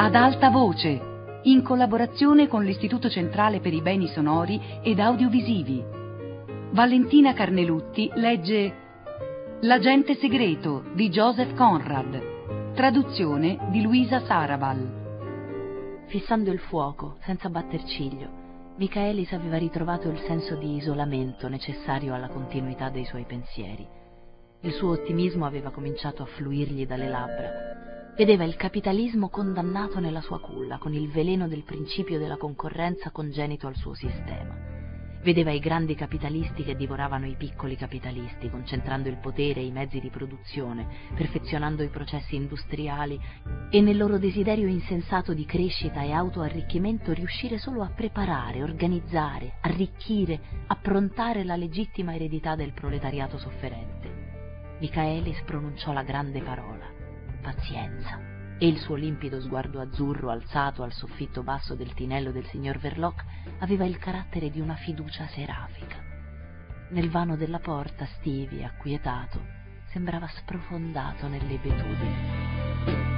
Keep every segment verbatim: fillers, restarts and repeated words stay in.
Ad alta voce, in collaborazione con l'Istituto Centrale per i Beni Sonori ed Audiovisivi. Valentina Carnelutti legge L'agente segreto di Joseph Conrad, traduzione di Luisa Sarabal. Fissando il fuoco, senza batter ciglio, Michaelis aveva ritrovato il senso di isolamento necessario alla continuità dei suoi pensieri. Il suo ottimismo aveva cominciato a fluirgli dalle labbra. Vedeva il capitalismo condannato nella sua culla, con il veleno del principio della concorrenza congenito al suo sistema. Vedeva i grandi capitalisti che divoravano i piccoli capitalisti, concentrando il potere e i mezzi di produzione, perfezionando i processi industriali e nel loro desiderio insensato di crescita e autoarricchimento riuscire solo a preparare, organizzare, arricchire, approntare la legittima eredità del proletariato sofferente. Michaelis pronunciò la grande parola: pazienza. E il suo limpido sguardo azzurro alzato al soffitto basso del tinello del signor Verloc aveva il carattere di una fiducia serafica. Nel vano della porta, Stevie, acquietato, sembrava sprofondato nelle beatitudini.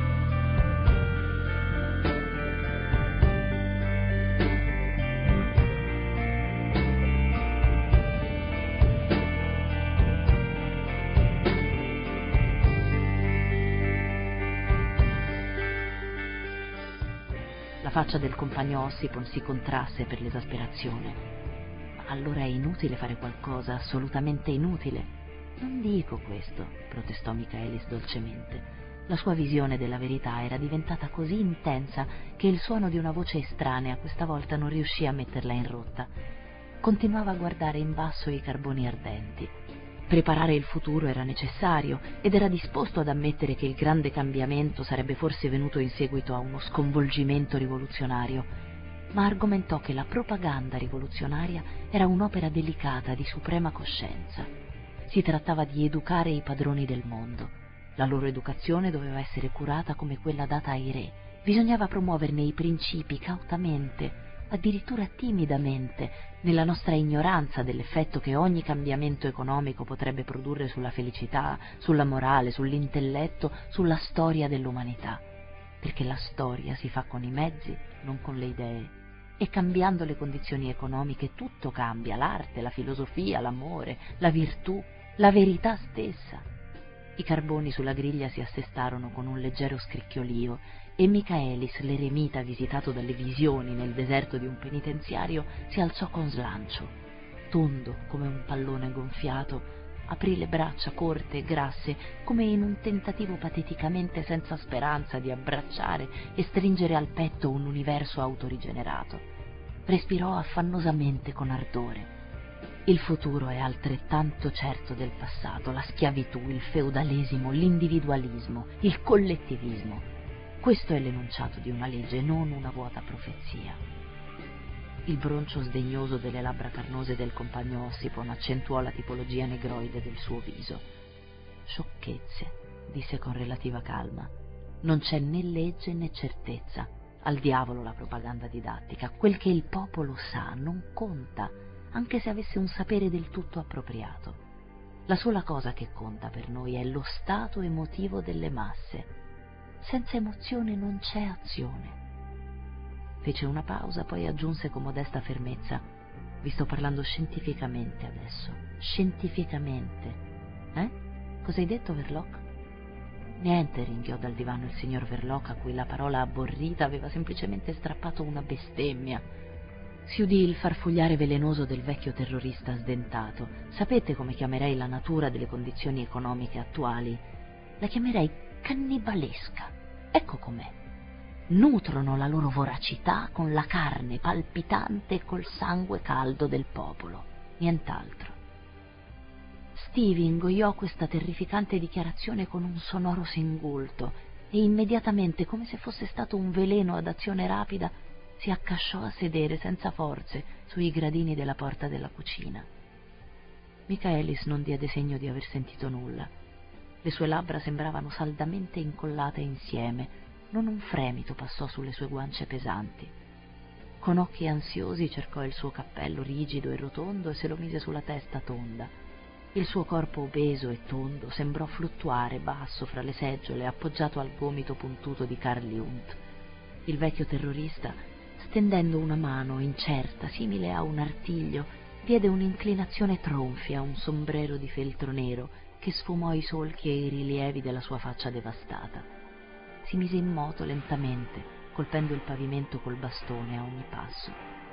La faccia del compagno Ossipon si contrasse per l'esasperazione. Ma allora è inutile fare qualcosa, assolutamente inutile. Non dico questo, protestò Michaelis dolcemente. La sua visione della verità era diventata così intensa che il suono di una voce estranea questa volta non riuscì a metterla in rotta. Continuava a guardare in basso i carboni ardenti. Preparare il futuro era necessario ed era disposto ad ammettere che il grande cambiamento sarebbe forse venuto in seguito a uno sconvolgimento rivoluzionario, ma argomentò che la propaganda rivoluzionaria era un'opera delicata di suprema coscienza. Si trattava di educare i padroni del mondo. La loro educazione doveva essere curata come quella data ai re. Bisognava promuoverne i principi cautamente, addirittura timidamente, nella nostra ignoranza dell'effetto che ogni cambiamento economico potrebbe produrre sulla felicità, sulla morale, sull'intelletto, sulla storia dell'umanità. Perché la storia si fa con i mezzi, non con le idee. E cambiando le condizioni economiche tutto cambia, l'arte, la filosofia, l'amore, la virtù, la verità stessa. I carboni sulla griglia si assestarono con un leggero scricchiolio e Michaelis, l'eremita visitato dalle visioni nel deserto di un penitenziario, si alzò con slancio. Tondo come un pallone gonfiato, aprì le braccia corte e grasse come in un tentativo pateticamente senza speranza di abbracciare e stringere al petto un universo autorigenerato. Respirò affannosamente con ardore. Il futuro è altrettanto certo del passato, la schiavitù, il feudalesimo, l'individualismo, il collettivismo. Questo è l'enunciato di una legge, non una vuota profezia. Il broncio sdegnoso delle labbra carnose del compagno Ossipon accentuò la tipologia negroide del suo viso. Sciocchezze, disse con relativa calma. Non c'è né legge né certezza. Al diavolo la propaganda didattica. Quel che il popolo sa non conta, anche se avesse un sapere del tutto appropriato. La sola cosa che conta per noi è lo stato emotivo delle masse. Senza emozione non c'è azione. Fece una pausa, poi aggiunse con modesta fermezza: vi sto parlando scientificamente adesso. Scientificamente. Eh? Cosa hai detto, Verloc? Niente, ringhiò dal divano il signor Verloc, a cui la parola abborrita aveva semplicemente strappato una bestemmia. Si udì il farfugliare velenoso del vecchio terrorista sdentato. Sapete come chiamerei la natura delle condizioni economiche attuali? La chiamerei cannibalesca. Ecco com'è. Nutrono la loro voracità con la carne palpitante e col sangue caldo del popolo, nient'altro. Stevie ingoiò questa terrificante dichiarazione con un sonoro singulto e immediatamente, come se fosse stato un veleno ad azione rapida, si accasciò a sedere senza forze sui gradini della porta della cucina. Michaelis non diede segno di aver sentito nulla. Le sue labbra sembravano saldamente incollate insieme, non un fremito passò sulle sue guance pesanti. Con occhi ansiosi cercò il suo cappello rigido e rotondo e se lo mise sulla testa tonda. Il suo corpo obeso e tondo sembrò fluttuare basso fra le seggiole, appoggiato al gomito puntuto di Carl Jung. Il vecchio terrorista, stendendo una mano incerta, simile a un artiglio, diede un'inclinazione tronfia a un sombrero di feltro nero che sfumò i solchi e i rilievi della sua faccia devastata. Si mise in moto lentamente, colpendo il pavimento col bastone a ogni passo.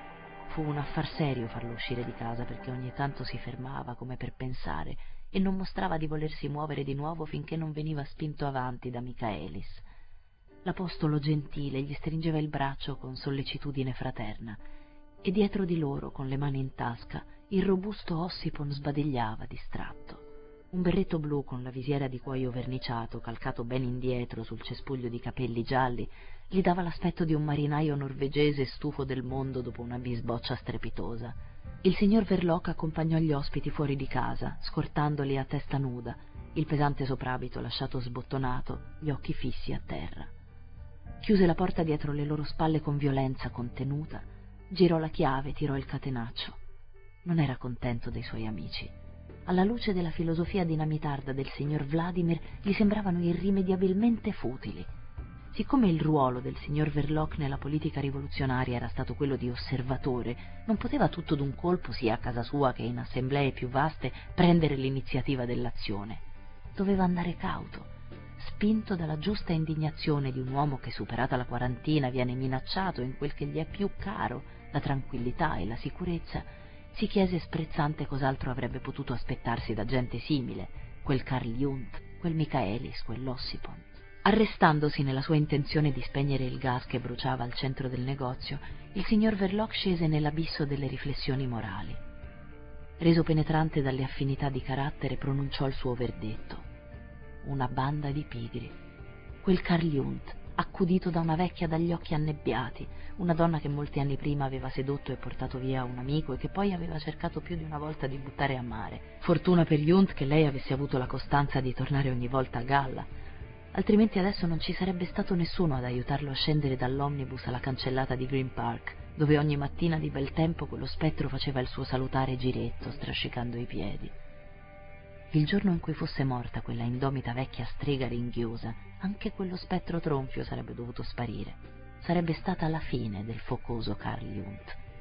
Fu un affar serio farlo uscire di casa, perché ogni tanto si fermava come per pensare e non mostrava di volersi muovere di nuovo finché non veniva spinto avanti da Michaelis. L'apostolo gentile gli stringeva il braccio con sollecitudine fraterna e dietro di loro, con le mani in tasca, il robusto Ossipon sbadigliava distratto. Un berretto blu con la visiera di cuoio verniciato, calcato ben indietro sul cespuglio di capelli gialli, gli dava l'aspetto di un marinaio norvegese stufo del mondo dopo una bisboccia strepitosa. Il signor Verloc accompagnò gli ospiti fuori di casa, scortandoli a testa nuda, il pesante soprabito lasciato sbottonato, gli occhi fissi a terra. Chiuse la porta dietro le loro spalle con violenza contenuta, girò la chiave, tirò il catenaccio. Non era contento dei suoi amici. Alla luce della filosofia dinamitarda del signor Vladimir gli sembravano irrimediabilmente futili. Siccome il ruolo del signor Verloc nella politica rivoluzionaria era stato quello di osservatore, non poteva tutto d'un colpo, sia a casa sua che in assemblee più vaste, prendere l'iniziativa dell'azione. Doveva andare cauto, spinto dalla giusta indignazione di un uomo che, superata la quarantina, viene minacciato in quel che gli è più caro, la tranquillità e la sicurezza. Si chiese sprezzante cos'altro avrebbe potuto aspettarsi da gente simile, quel Carl Jung, quel Michaelis, quell'Ossipon. Arrestandosi nella sua intenzione di spegnere il gas che bruciava al centro del negozio, il signor Verloc scese nell'abisso delle riflessioni morali. Reso penetrante dalle affinità di carattere, pronunciò il suo verdetto. Una banda di pigri. Quel Carl Jung, accudito da una vecchia dagli occhi annebbiati, una donna che molti anni prima aveva sedotto e portato via un amico e che poi aveva cercato più di una volta di buttare a mare. Fortuna per Jung che lei avesse avuto la costanza di tornare ogni volta a galla, altrimenti adesso non ci sarebbe stato nessuno ad aiutarlo a scendere dall'omnibus alla cancellata di Green Park, dove ogni mattina di bel tempo quello spettro faceva il suo salutare giretto, strascicando i piedi. Il giorno in cui fosse morta quella indomita vecchia strega ringhiosa, anche quello spettro tronfio sarebbe dovuto sparire. Sarebbe stata la fine del focoso Carl Jung.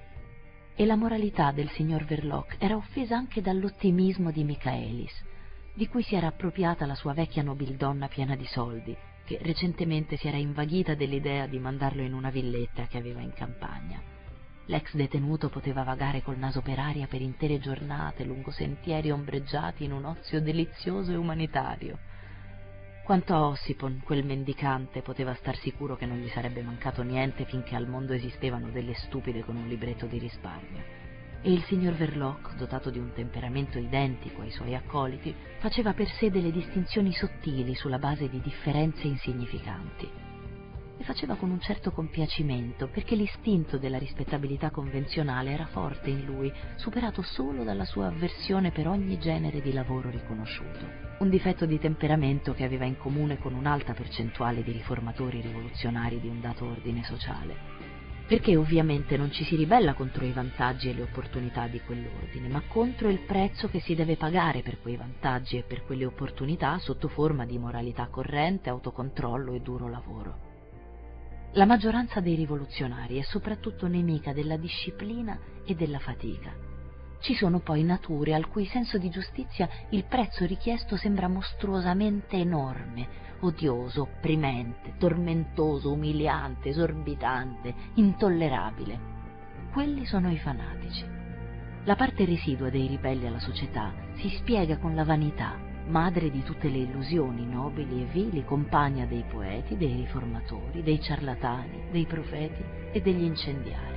E la moralità del signor Verloc era offesa anche dall'ottimismo di Michaelis, di cui si era appropriata la sua vecchia nobildonna piena di soldi, che recentemente si era invaghita dell'idea di mandarlo in una villetta che aveva in campagna. L'ex detenuto poteva vagare col naso per aria per intere giornate lungo sentieri ombreggiati in un ozio delizioso e umanitario. Quanto a Ossipon, quel mendicante, poteva star sicuro che non gli sarebbe mancato niente finché al mondo esistevano delle stupide con un libretto di risparmio. E il signor Verloc, dotato di un temperamento identico ai suoi accoliti, faceva per sé delle distinzioni sottili sulla base di differenze insignificanti. E faceva con un certo compiacimento, perché l'istinto della rispettabilità convenzionale era forte in lui, superato solo dalla sua avversione per ogni genere di lavoro riconosciuto. Un difetto di temperamento che aveva in comune con un'alta percentuale di riformatori rivoluzionari di un dato ordine sociale. Perché ovviamente non ci si ribella contro i vantaggi e le opportunità di quell'ordine, ma contro il prezzo che si deve pagare per quei vantaggi e per quelle opportunità sotto forma di moralità corrente, autocontrollo e duro lavoro. La maggioranza dei rivoluzionari è soprattutto nemica della disciplina e della fatica. Ci sono poi nature al cui senso di giustizia il prezzo richiesto sembra mostruosamente enorme, odioso, opprimente, tormentoso, umiliante, esorbitante, intollerabile. Quelli sono i fanatici. La parte residua dei ribelli alla società si spiega con la vanità, madre di tutte le illusioni nobili e vili, compagna dei poeti, dei riformatori, dei ciarlatani, dei profeti e degli incendiari.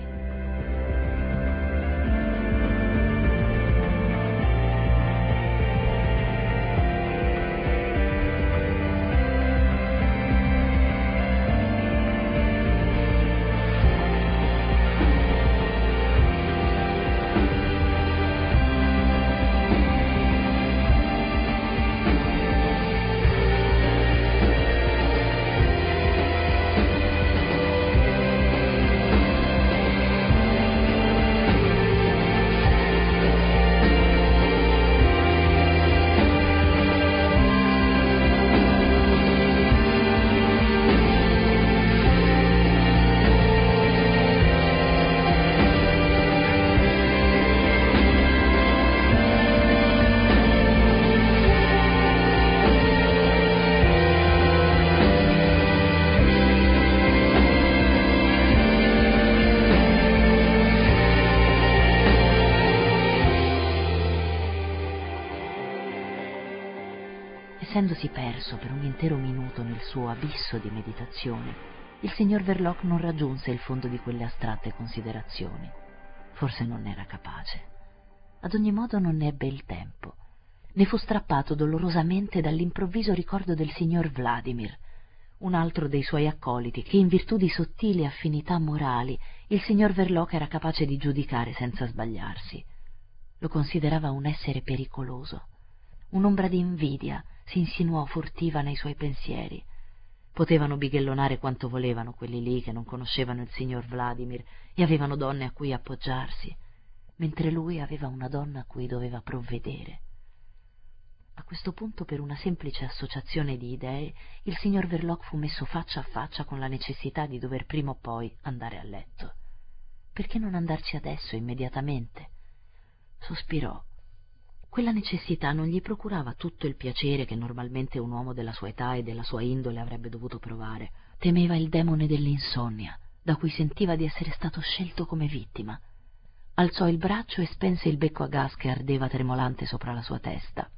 Essendosi perso per un intero minuto nel suo abisso di meditazione, il signor Verloc non raggiunse il fondo di quelle astratte considerazioni. Forse non era capace. Ad ogni modo non ne ebbe il tempo. Ne fu strappato dolorosamente dall'improvviso ricordo del signor Vladimir, un altro dei suoi accoliti che, in virtù di sottili affinità morali, il signor Verloc era capace di giudicare senza sbagliarsi. Lo considerava un essere pericoloso. Un'ombra di invidia si insinuò furtiva nei suoi pensieri. Potevano bighellonare quanto volevano quelli lì che non conoscevano il signor Vladimir e avevano donne a cui appoggiarsi, mentre lui aveva una donna a cui doveva provvedere. A questo punto, per una semplice associazione di idee, il signor Verloc fu messo faccia a faccia con la necessità di dover prima o poi andare a letto. Perché non andarci adesso, immediatamente? Sospirò. Quella necessità non gli procurava tutto il piacere che normalmente un uomo della sua età e della sua indole avrebbe dovuto provare. Temeva il demone dell'insonnia, da cui sentiva di essere stato scelto come vittima. Alzò il braccio e spense il becco a gas che ardeva tremolante sopra la sua testa.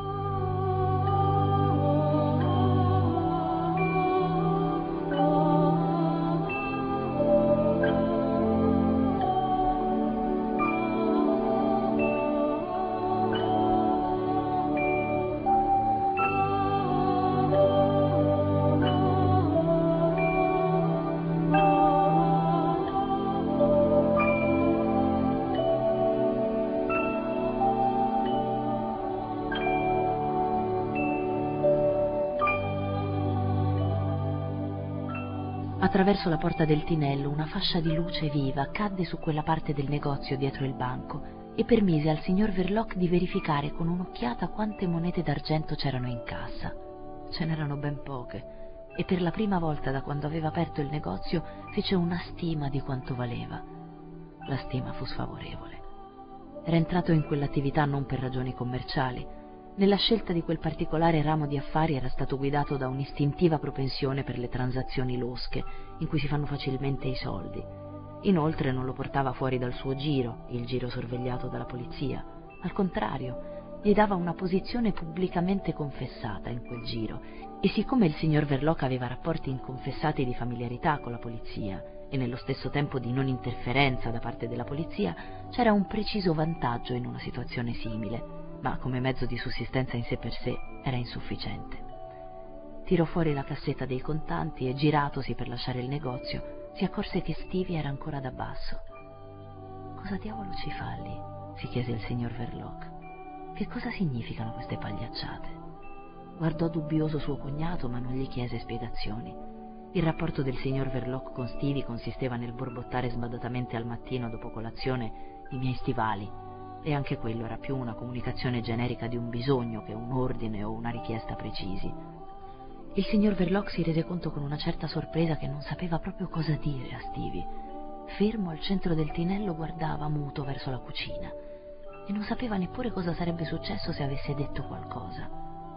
Attraverso la porta del tinello una fascia di luce viva cadde su quella parte del negozio dietro il banco e permise al signor Verloc di verificare con un'occhiata quante monete d'argento c'erano in cassa. Ce n'erano ben poche, e per la prima volta da quando aveva aperto il negozio fece una stima di quanto valeva. La stima fu sfavorevole. Era entrato in quell'attività non per ragioni commerciali. Nella scelta di quel particolare ramo di affari era stato guidato da un'istintiva propensione per le transazioni losche, in cui si fanno facilmente i soldi. Inoltre non lo portava fuori dal suo giro, il giro sorvegliato dalla polizia. Al contrario, gli dava una posizione pubblicamente confessata in quel giro, e siccome il signor Verloc aveva rapporti inconfessati di familiarità con la polizia e nello stesso tempo di non interferenza da parte della polizia, c'era un preciso vantaggio in una situazione simile, ma come mezzo di sussistenza in sé per sé era insufficiente. Tirò fuori la cassetta dei contanti e, giratosi per lasciare il negozio, si accorse che Stevie era ancora da basso. «Cosa diavolo ci fa lì?» si chiese il signor Verloc. «Che cosa significano queste pagliacciate?» Guardò dubbioso suo cognato, ma non gli chiese spiegazioni. Il rapporto del signor Verloc con Stevie consisteva nel borbottare sbadatamente al mattino dopo colazione «i miei stivali», e anche quello era più una comunicazione generica di un bisogno che un ordine o una richiesta precisi. Il signor Verloc si rese conto con una certa sorpresa che non sapeva proprio cosa dire a Stevie. Fermo al centro del tinello guardava muto verso la cucina e non sapeva neppure cosa sarebbe successo se avesse detto qualcosa.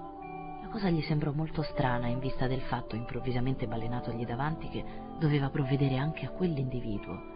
La cosa gli sembrò molto strana in vista del fatto improvvisamente balenatogli davanti che doveva provvedere anche a quell'individuo.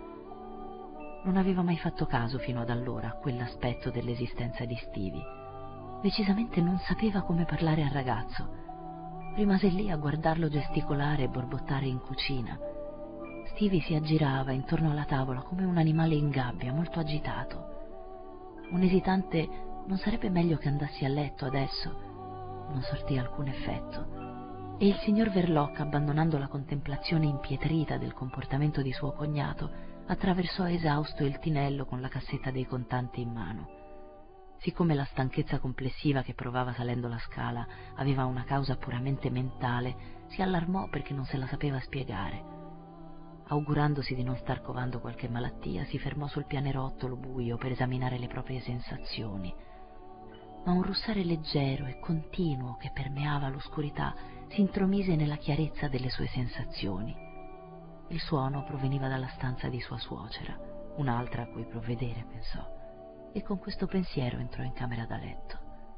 Non aveva mai fatto caso fino ad allora a quell'aspetto dell'esistenza di Stevie. Decisamente non sapeva come parlare al ragazzo. Rimase lì a guardarlo gesticolare e borbottare in cucina. Stevie si aggirava intorno alla tavola come un animale in gabbia, molto agitato. Un esitante «non sarebbe meglio che andassi a letto adesso?» non sortì alcun effetto, e il signor Verloc, abbandonando la contemplazione impietrita del comportamento di suo cognato, attraversò esausto il tinello con la cassetta dei contanti in mano. Siccome la stanchezza complessiva che provava salendo la scala aveva una causa puramente mentale, si allarmò perché non se la sapeva spiegare. Augurandosi di non star covando qualche malattia, si fermò sul pianerottolo buio per esaminare le proprie sensazioni. Ma un russare leggero e continuo che permeava l'oscurità si intromise nella chiarezza delle sue sensazioni. Il suono proveniva dalla stanza di sua suocera, un'altra a cui provvedere, pensò, e con questo pensiero entrò in camera da letto.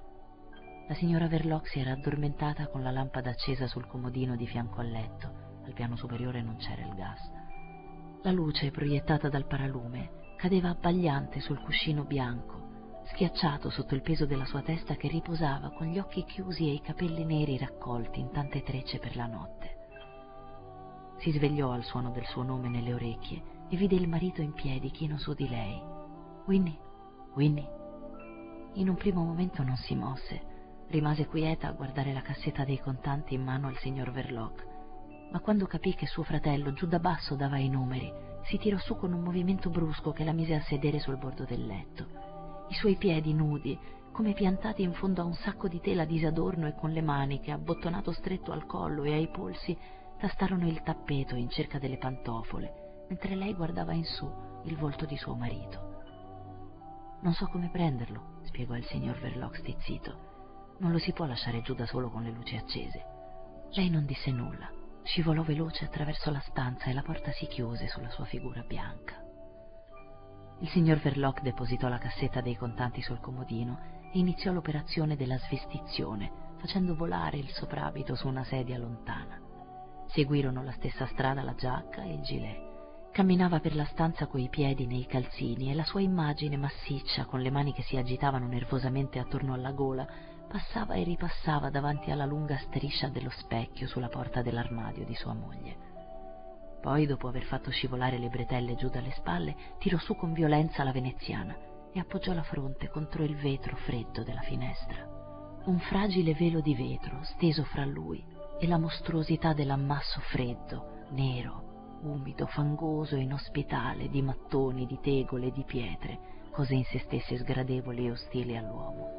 La signora Verloc si era addormentata con la lampada accesa sul comodino di fianco al letto. Al piano superiore non c'era il gas. La luce proiettata dal paralume cadeva abbagliante sul cuscino bianco. schiacciato sotto il peso della sua testa che riposava con gli occhi chiusi e i capelli neri raccolti in tante trecce per la notte. Si svegliò al suono del suo nome nelle orecchie e vide il marito in piedi chino su di lei. «Winnie, Winnie». In un primo momento non si mosse, rimase quieta a guardare la cassetta dei contanti in mano al signor Verloc, ma quando capì che suo fratello giù da basso dava i numeri, si tirò su con un movimento brusco che la mise a sedere sul bordo del letto. I suoi piedi nudi, come piantati in fondo a un sacco di tela disadorno e con le maniche, abbottonato stretto al collo e ai polsi, tastarono il tappeto in cerca delle pantofole, mentre lei guardava in su il volto di suo marito. «Non so come prenderlo», spiegò il signor Verloc stizzito. «Non lo si può lasciare giù da solo con le luci accese». Lei non disse nulla, scivolò veloce attraverso la stanza e la porta si chiuse sulla sua figura bianca. Il signor Verloc depositò la cassetta dei contanti sul comodino e iniziò l'operazione della svestizione, facendo volare il soprabito su una sedia lontana. Seguirono la stessa strada la giacca e il gilet. Camminava per la stanza coi piedi nei calzini e la sua immagine massiccia, con le mani che si agitavano nervosamente attorno alla gola, passava e ripassava davanti alla lunga striscia dello specchio sulla porta dell'armadio di sua moglie. Poi, dopo aver fatto scivolare le bretelle giù dalle spalle, tirò su con violenza la veneziana e appoggiò la fronte contro il vetro freddo della finestra. Un fragile velo di vetro steso fra lui e la mostruosità dell'ammasso freddo, nero, umido, fangoso e inospitale di mattoni, di tegole e di pietre, cose in se stesse sgradevoli e ostili all'uomo.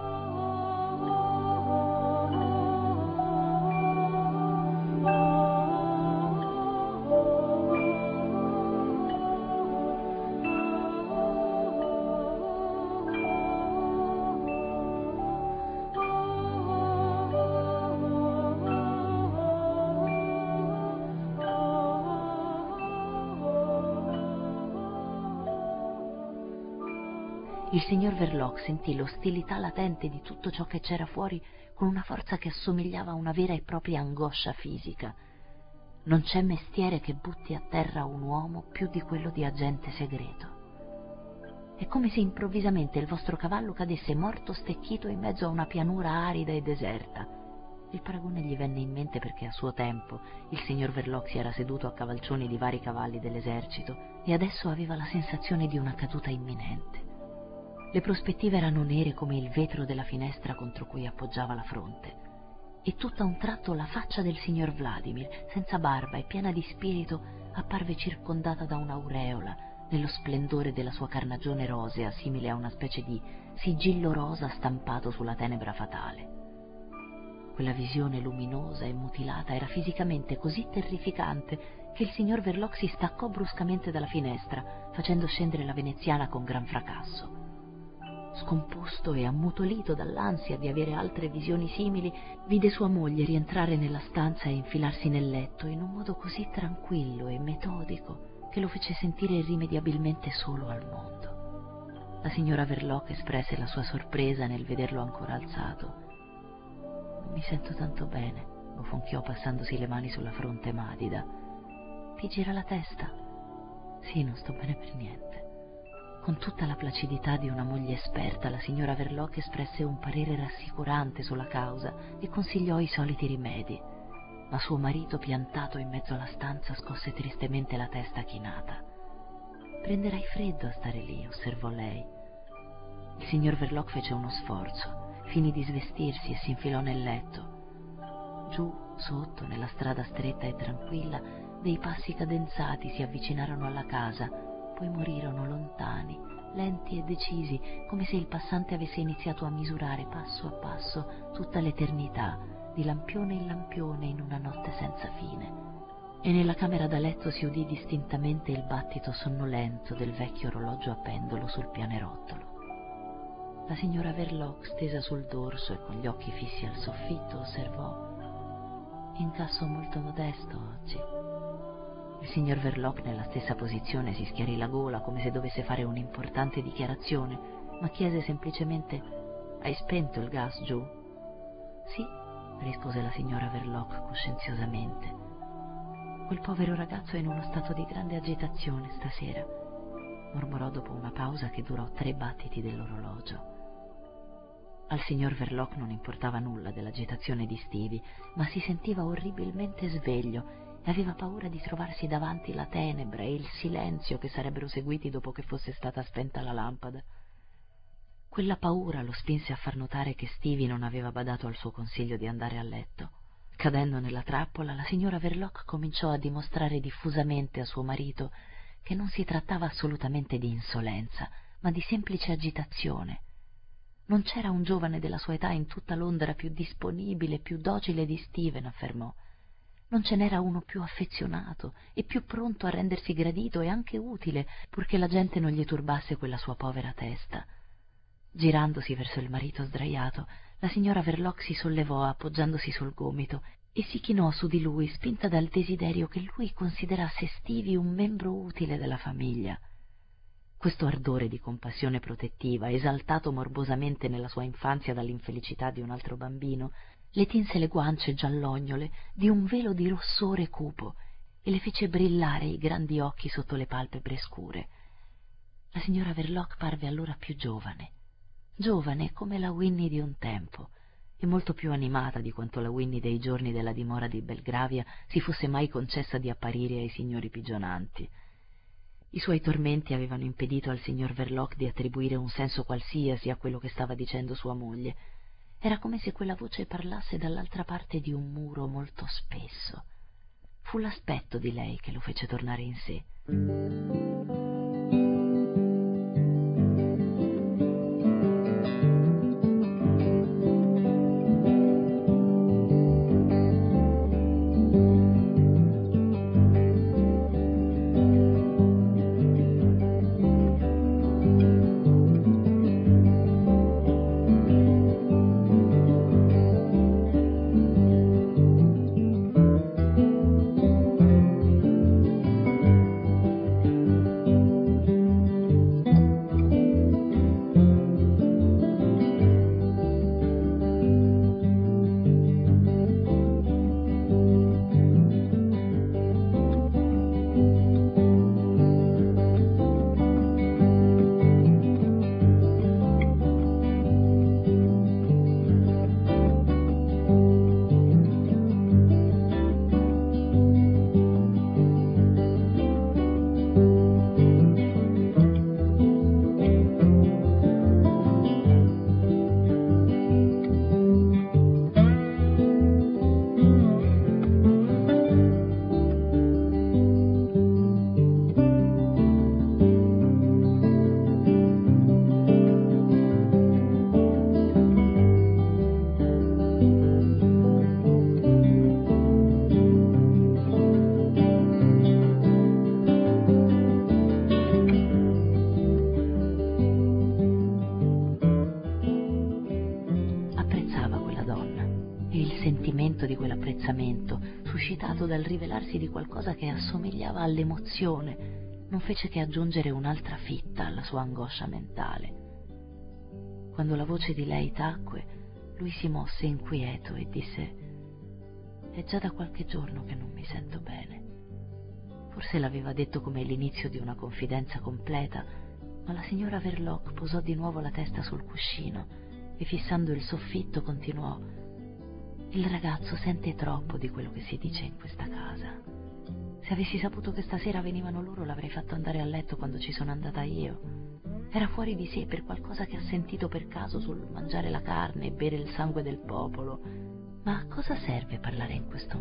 Il signor Verloc sentì l'ostilità latente di tutto ciò che c'era fuori con una forza che assomigliava a una vera e propria angoscia fisica. Non c'è mestiere che butti a terra un uomo più di quello di agente segreto. È come se improvvisamente il vostro cavallo cadesse morto stecchito in mezzo a una pianura arida e deserta. Il paragone gli venne in mente perché a suo tempo il signor Verloc si era seduto a cavalcioni di vari cavalli dell'esercito e adesso aveva la sensazione di una caduta imminente. Le prospettive erano nere come il vetro della finestra contro cui appoggiava la fronte. E tutto a un tratto la faccia del signor Vladimir, senza barba e piena di spirito, apparve circondata da un'aureola, nello splendore della sua carnagione rosea, simile a una specie di sigillo rosa stampato sulla tenebra fatale. Quella visione luminosa e mutilata era fisicamente così terrificante che il signor Verloc si staccò bruscamente dalla finestra, facendo scendere la veneziana con gran fracasso. Scomposto e ammutolito dall'ansia di avere altre visioni simili, vide sua moglie rientrare nella stanza e infilarsi nel letto in un modo così tranquillo e metodico che lo fece sentire irrimediabilmente solo al mondo. La signora Verloc espresse la sua sorpresa nel vederlo ancora alzato. «Non mi sento tanto bene», bofonchiò passandosi le mani sulla fronte madida. «Ti gira la testa?» «Sì, non sto bene per niente». Con tutta la placidità di una moglie esperta, la signora Verloc espresse un parere rassicurante sulla causa e consigliò i soliti rimedi, ma suo marito, piantato in mezzo alla stanza, scosse tristemente la testa chinata. «Prenderai freddo a stare lì», osservò lei. Il signor Verloc fece uno sforzo, finì di svestirsi e si infilò nel letto. Giù, sotto, nella strada stretta e tranquilla, dei passi cadenzati si avvicinarono alla casa, poi morirono lontani, lenti e decisi, come se il passante avesse iniziato a misurare passo a passo tutta l'eternità, di lampione in lampione in una notte senza fine. E nella camera da letto si udì distintamente il battito sonnolento del vecchio orologio a pendolo sul pianerottolo. La signora Verloc, stesa sul dorso e con gli occhi fissi al soffitto, osservò: «Incasso molto modesto oggi». Il signor Verloc, nella stessa posizione, si schiarì la gola come se dovesse fare un'importante dichiarazione, ma chiese semplicemente: «Hai spento il gas giù?» «Sì», rispose la signora Verloc coscienziosamente. «Quel povero ragazzo è in uno stato di grande agitazione stasera. mormorò dopo una pausa che durò tre battiti dell'orologio. Al signor Verloc non importava nulla dell'agitazione di Stevie, ma si sentiva orribilmente sveglio e aveva paura di trovarsi davanti la tenebra e il silenzio che sarebbero seguiti dopo che fosse stata spenta la lampada. Quella paura lo spinse a far notare che Stevie non aveva badato al suo consiglio di andare a letto. Cadendo nella trappola, la signora Verloc cominciò a dimostrare diffusamente a suo marito che non si trattava assolutamente di insolenza, ma di semplice agitazione. Non c'era un giovane della sua età in tutta Londra più disponibile, più docile di Steven, affermò. Non ce n'era uno più affezionato e più pronto a rendersi gradito e anche utile, purché la gente non gli turbasse quella sua povera testa. Girandosi verso il marito sdraiato, la signora Verloc si sollevò appoggiandosi sul gomito e si chinò su di lui, spinta dal desiderio che lui considerasse Stevie un membro utile della famiglia. Questo ardore di compassione protettiva, esaltato morbosamente nella sua infanzia dall'infelicità di un altro bambino, le tinse le guance giallognole di un velo di rossore cupo e le fece brillare i grandi occhi sotto le palpebre scure. La signora Verloc parve allora più giovane, giovane come la Winnie di un tempo, e molto più animata di quanto la Winnie dei giorni della dimora di Belgravia si fosse mai concessa di apparire ai signori pigionanti. I suoi tormenti avevano impedito al signor Verloc di attribuire un senso qualsiasi a quello che stava dicendo sua moglie. Era come se quella voce parlasse dall'altra parte di un muro molto spesso. Fu l'aspetto di lei che lo fece tornare in sé. Di quell'apprezzamento, suscitato dal rivelarsi di qualcosa che assomigliava all'emozione, non fece che aggiungere un'altra fitta alla sua angoscia mentale. Quando la voce di lei tacque, lui si mosse inquieto e disse: «È già da qualche giorno che non mi sento bene». Forse l'aveva detto come l'inizio di una confidenza completa, ma la signora Verloc posò di nuovo la testa sul cuscino e, fissando il soffitto, continuò: «Il ragazzo sente troppo di quello che si dice in questa casa. Se avessi saputo che stasera venivano loro, l'avrei fatto andare a letto quando ci sono andata io. Era fuori di sé per qualcosa che ha sentito per caso sul mangiare la carne e bere il sangue del popolo. Ma a cosa serve parlare in questo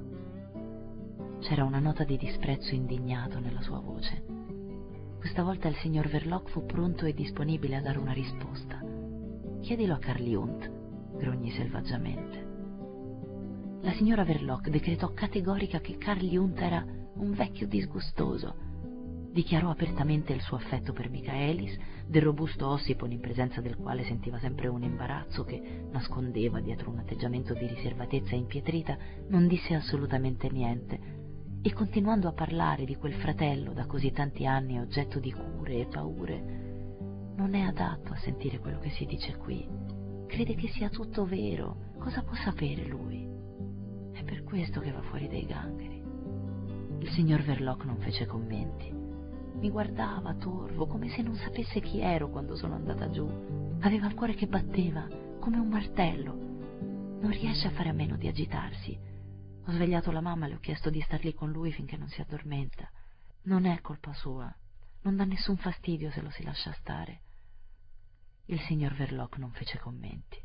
modo?» C'era una nota di disprezzo indignato nella sua voce. Questa volta il signor Verloc fu pronto e disponibile a dare una risposta. «Chiedilo a Carl Jund», grogni selvaggiamente. La signora Verloc decretò categorica che Carl Jund era un vecchio disgustoso. Dichiarò apertamente il suo affetto per Michaelis, del robusto Ossipon in presenza del quale sentiva sempre un imbarazzo che nascondeva dietro un atteggiamento di riservatezza impietrita. Non disse assolutamente niente e, continuando a parlare di quel fratello da così tanti anni oggetto di cure e paure: «Non è adatto a sentire quello che si dice qui. Crede che sia tutto vero. Cosa può sapere lui? È per questo che va fuori dai gangheri». Il signor Verloc non fece commenti. Mi guardava torvo, come se non sapesse chi ero quando sono andata giù. Aveva il cuore che batteva, come un martello. Non riesce a fare a meno di agitarsi. Ho svegliato la mamma e le ho chiesto di star lì con lui finché non si addormenta. Non è colpa sua. Non dà nessun fastidio se lo si lascia stare. Il signor Verloc non fece commenti.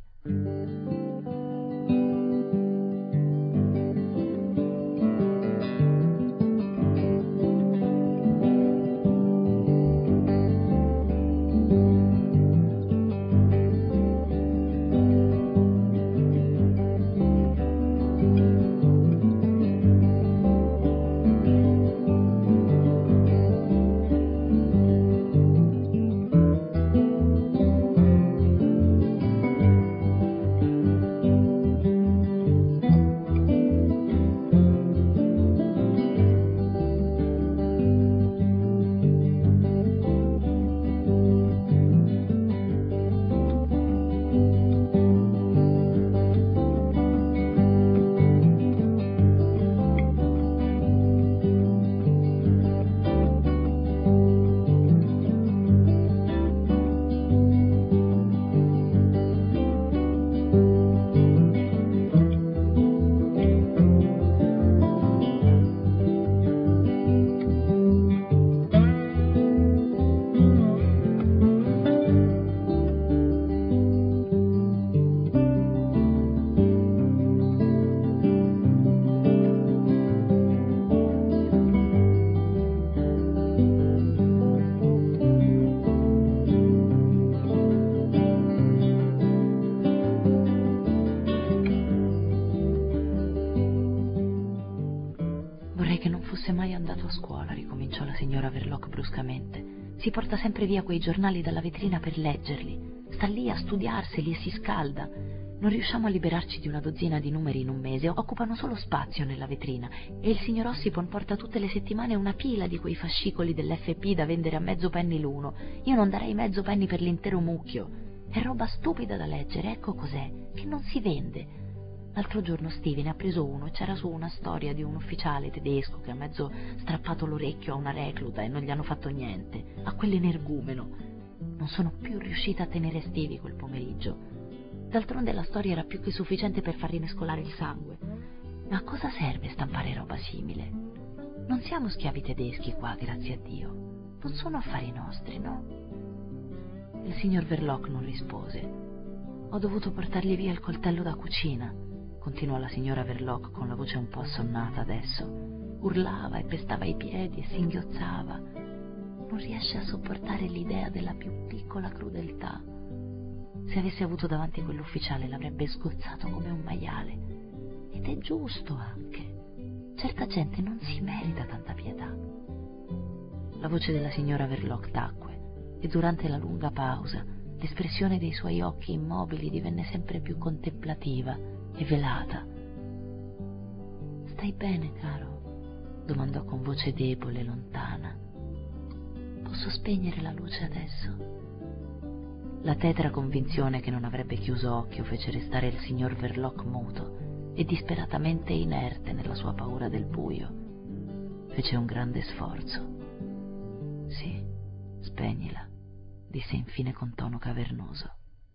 Vorrei che non fosse mai andato a scuola, ricominciò la signora Verloc bruscamente. Si porta sempre via quei giornali dalla vetrina per leggerli. Sta lì a studiarseli e si scalda. Non riusciamo a liberarci di una dozzina di numeri in un mese, occupano solo spazio nella vetrina, e il signor Ossipon porta tutte le settimane una pila di quei fascicoli dell'F P da vendere a mezzo penny l'uno. Io non darei mezzo penny per l'intero mucchio. È roba stupida da leggere, ecco cos'è, che non si vende. L'altro giorno Steve ne ha preso uno e c'era su una storia di un ufficiale tedesco che ha mezzo strappato l'orecchio a una recluta e non gli hanno fatto niente, a quell'energumeno. Non sono più riuscita a tenere Stevie quel pomeriggio. D'altronde la storia era più che sufficiente per far rimescolare il sangue. Ma a cosa serve stampare roba simile? Non siamo schiavi tedeschi qua, grazie a Dio. Non sono affari nostri, no? Il signor Verloc non rispose. Ho dovuto portargli via il coltello da cucina, continuò la signora Verloc con la voce un po' assonnata adesso. Urlava e pestava i piedi e singhiozzava. Non riesce a sopportare l'idea della più piccola crudeltà. Se avesse avuto davanti quell'ufficiale l'avrebbe sgozzato come un maiale. Ed è giusto anche. Certa gente non si merita tanta pietà. La voce della signora Verloc tacque e durante la lunga pausa l'espressione dei suoi occhi immobili divenne sempre più contemplativa e velata. «Stai bene, caro?» domandò con voce debole e lontana. «Posso spegnere la luce adesso?» La tetra convinzione che non avrebbe chiuso occhio fece restare il signor Verloc muto e disperatamente inerte nella sua paura del buio. Fece un grande sforzo. «Sì, spegnila», disse infine con tono cavernoso.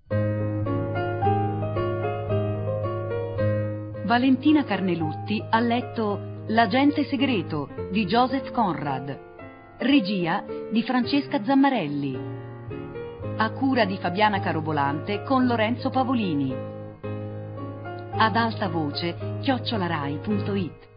Valentina Carnelutti ha letto L'agente segreto di Joseph Conrad, regia di Francesca Zammarelli, a cura di Fabiana Carobolante con Lorenzo Pavolini, ad alta voce chiocciolarai punto it.